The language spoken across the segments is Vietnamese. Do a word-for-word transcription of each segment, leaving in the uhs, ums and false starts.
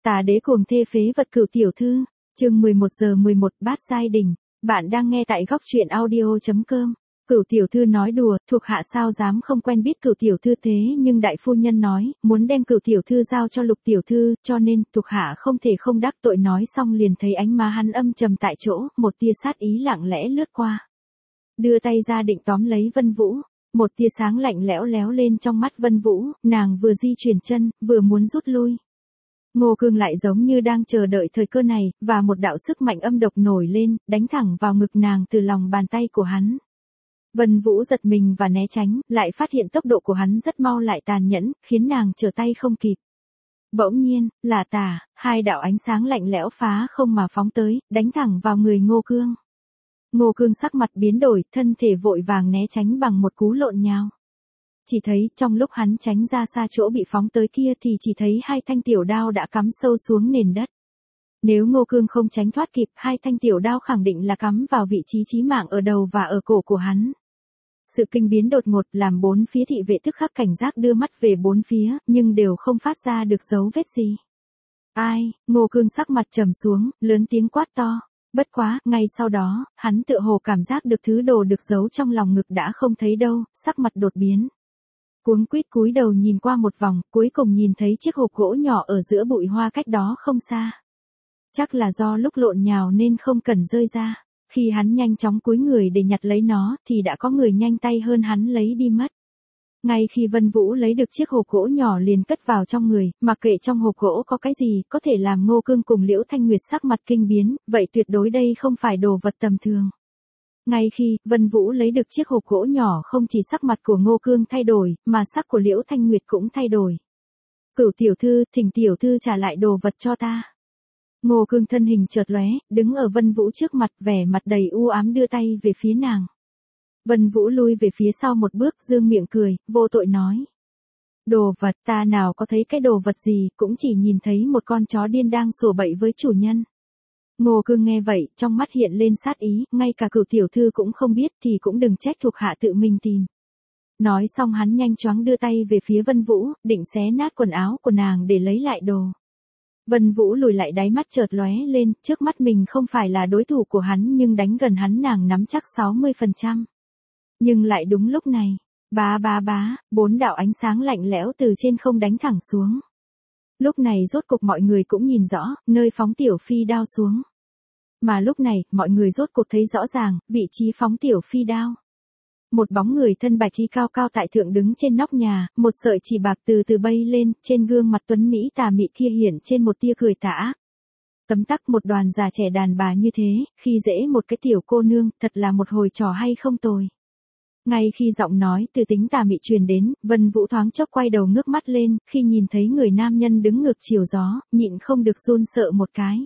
Tà đế cuồng thê phế vật Cửu tiểu thư, chương mười một giờ mười một bát giai đỉnh, bạn đang nghe tại góc truyện audio chấm com. Cửu tiểu thư nói đùa, thuộc hạ sao dám không quen biết Cửu tiểu thư thế nhưng đại phu nhân nói, muốn đem Cửu tiểu thư giao cho Lục tiểu thư, cho nên thuộc hạ không thể không đắc tội. Nói xong liền thấy ánh má hắn âm trầm tại chỗ, một tia sát ý lặng lẽ lướt qua. Đưa tay ra định tóm lấy Vân Vũ, một tia sáng lạnh lẽo léo lên trong mắt Vân Vũ, nàng vừa di chuyển chân, vừa muốn rút lui. Ngô Cương lại giống như đang chờ đợi thời cơ này, và một đạo sức mạnh âm độc nổi lên, đánh thẳng vào ngực nàng từ lòng bàn tay của hắn. Vân Vũ giật mình và né tránh, lại phát hiện tốc độ của hắn rất mau lại tàn nhẫn, khiến nàng trở tay không kịp. Bỗng nhiên, là tà, hai đạo ánh sáng lạnh lẽo phá không mà phóng tới, đánh thẳng vào người Ngô Cương. Ngô Cương sắc mặt biến đổi, thân thể vội vàng né tránh bằng một cú lộn nhào. Chỉ thấy trong lúc hắn tránh ra xa chỗ bị phóng tới kia thì chỉ thấy hai thanh tiểu đao đã cắm sâu xuống nền đất. Nếu Ngô Cương không tránh thoát kịp, hai thanh tiểu đao khẳng định là cắm vào vị trí chí mạng ở đầu và ở cổ của hắn. Sự kinh biến đột ngột làm bốn phía thị vệ tức khắc cảnh giác đưa mắt về bốn phía, nhưng đều không phát ra được dấu vết gì. Ai? Ngô Cương sắc mặt trầm xuống, lớn tiếng quát to. Bất quá, ngay sau đó, hắn tựa hồ cảm giác được thứ đồ được giấu trong lòng ngực đã không thấy đâu, sắc mặt đột biến. Cuống quýt cúi đầu nhìn qua một vòng, cuối cùng nhìn thấy chiếc hộp gỗ nhỏ ở giữa bụi hoa cách đó không xa. Chắc là do lúc lộn nhào nên không cần rơi ra. Khi hắn nhanh chóng cúi người để nhặt lấy nó, thì đã có người nhanh tay hơn hắn lấy đi mất. Ngay khi Vân Vũ lấy được chiếc hộp gỗ nhỏ liền cất vào trong người, mặc kệ trong hộp gỗ có cái gì, có thể làm Ngô Cương cùng Liễu Thanh Nguyệt sắc mặt kinh biến, vậy tuyệt đối đây không phải đồ vật tầm thường. Ngay khi Vân Vũ lấy được chiếc hộp gỗ nhỏ, không chỉ sắc mặt của Ngô Cương thay đổi, mà sắc của Liễu Thanh Nguyệt cũng thay đổi. Cửu tiểu thư, thỉnh tiểu thư trả lại đồ vật cho ta. Ngô Cương thân hình chợt lóe, đứng ở Vân Vũ trước mặt, vẻ mặt đầy u ám đưa tay về phía nàng. Vân Vũ lui về phía sau một bước, dương miệng cười, vô tội nói. Đồ vật, ta nào có thấy cái đồ vật gì, cũng chỉ nhìn thấy một con chó điên đang sủa bậy với chủ nhân. Ngô Cương nghe vậy, trong mắt hiện lên sát ý, ngay cả Cửu tiểu thư cũng không biết thì cũng đừng trách thuộc hạ tự mình tìm. Nói xong hắn nhanh chóng đưa tay về phía Vân Vũ, định xé nát quần áo của nàng để lấy lại đồ. Vân Vũ lùi lại, đáy mắt chợt lóe lên, trước mắt mình không phải là đối thủ của hắn nhưng đánh gần hắn nàng nắm chắc sáu mươi phần trăm. Nhưng lại đúng lúc này, bá bá bá, bốn đạo ánh sáng lạnh lẽo từ trên không đánh thẳng xuống. Lúc này rốt cục mọi người cũng nhìn rõ, nơi phóng tiểu phi đao xuống. Mà lúc này, mọi người rốt cục thấy rõ ràng, vị trí phóng tiểu phi đao. Một bóng người thân bạch y cao cao tại thượng đứng trên nóc nhà, một sợi chỉ bạc từ từ bay lên, trên gương mặt tuấn Mỹ tà mị kia hiện trên một tia cười tà. Tấm tắc một đoàn già trẻ đàn bà như thế, khi dễ một cái tiểu cô nương, thật là một hồi trò hay không tồi. Ngay khi giọng nói từ tính tà mị truyền đến, Vân Vũ thoáng chốc quay đầu ngước mắt lên, khi nhìn thấy người nam nhân đứng ngược chiều gió, nhịn không được run sợ một cái.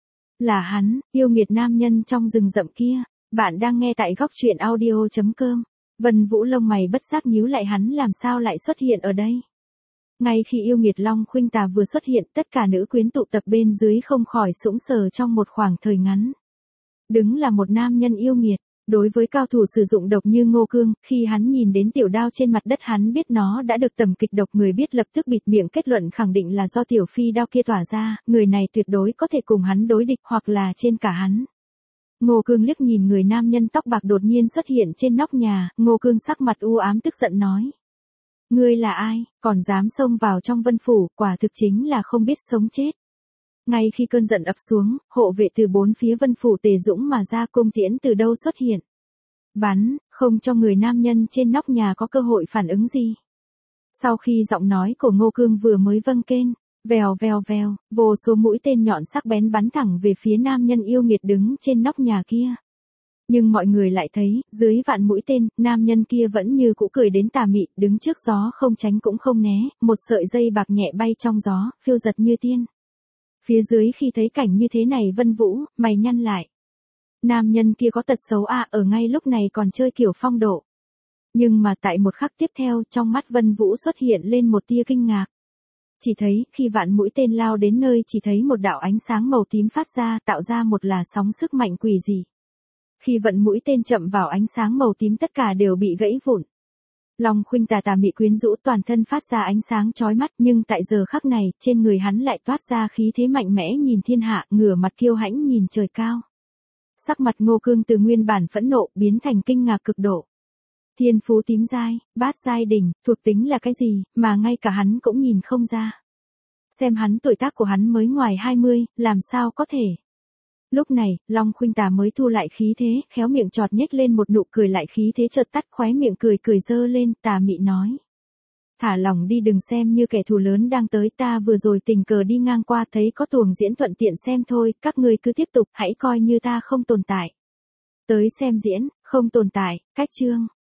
Là hắn, yêu nghiệt nam nhân trong rừng rậm kia. Bạn đang nghe tại góc truyện audio chấm com. Vân Vũ lông mày bất giác nhíu lại, hắn làm sao lại xuất hiện ở đây? Ngay khi yêu nghiệt Long Khuynh Tà vừa xuất hiện, tất cả nữ quyến tụ tập bên dưới không khỏi sững sờ trong một khoảng thời ngắn. Đứng là một nam nhân yêu nghiệt. Đối với cao thủ sử dụng độc như Ngô Cương, khi hắn nhìn đến tiểu đao trên mặt đất hắn biết nó đã được tầm kịch độc, người biết lập tức bịt miệng kết luận khẳng định là do tiểu phi đao kia tỏa ra, người này tuyệt đối có thể cùng hắn đối địch hoặc là trên cả hắn. Ngô Cương liếc nhìn người nam nhân tóc bạc đột nhiên xuất hiện trên nóc nhà, Ngô Cương sắc mặt u ám tức giận nói. Ngươi là ai, còn dám xông vào trong Vân Phủ, quả thực chính là không biết sống chết. Ngay khi cơn giận ập xuống, hộ vệ từ bốn phía Vân Phủ tề dũng mà ra, cung tiễn từ đâu xuất hiện. Bắn, không cho người nam nhân trên nóc nhà có cơ hội phản ứng gì. Sau khi giọng nói của Ngô Cương vừa mới vâng kên, vèo vèo vèo, vô số mũi tên nhọn sắc bén bắn thẳng về phía nam nhân yêu nghiệt đứng trên nóc nhà kia. Nhưng mọi người lại thấy, dưới vạn mũi tên, nam nhân kia vẫn như cũ cười đến tà mị, đứng trước gió không tránh cũng không né, một sợi dây bạc nhẹ bay trong gió, phiêu giật như tiên. Phía dưới khi thấy cảnh như thế này Vân Vũ, mày nhăn lại. Nam nhân kia có tật xấu à, ở ngay lúc này còn chơi kiểu phong độ. Nhưng mà tại một khắc tiếp theo, trong mắt Vân Vũ xuất hiện lên một tia kinh ngạc. Chỉ thấy, khi vạn mũi tên lao đến nơi chỉ thấy một đạo ánh sáng màu tím phát ra, tạo ra một làn sóng sức mạnh quỷ dị. Khi vận mũi tên chậm vào ánh sáng màu tím tất cả đều bị gãy vụn. Long Khuynh tà tà mị quyến rũ, toàn thân phát ra ánh sáng chói mắt, nhưng tại giờ khắc này, trên người hắn lại toát ra khí thế mạnh mẽ nhìn thiên hạ, ngửa mặt kiêu hãnh nhìn trời cao. Sắc mặt Ngô Cương từ nguyên bản phẫn nộ biến thành kinh ngạc cực độ. Thiên phú tím giai, bát giai đỉnh, thuộc tính là cái gì, mà ngay cả hắn cũng nhìn không ra. Xem hắn tuổi tác của hắn mới ngoài hai mươi, làm sao có thể. Lúc này, Long Khuynh tà mới thu lại khí thế, khéo miệng chọt nhếch lên một nụ cười, lại khí thế chợt tắt, khóe miệng cười cười dơ lên, tà mị nói. Thả lòng đi, đừng xem như kẻ thù lớn đang tới, ta vừa rồi tình cờ đi ngang qua thấy có tuồng diễn thuận tiện xem thôi, các ngươi cứ tiếp tục, hãy coi như ta không tồn tại. Tới xem diễn, không tồn tại, cách chương.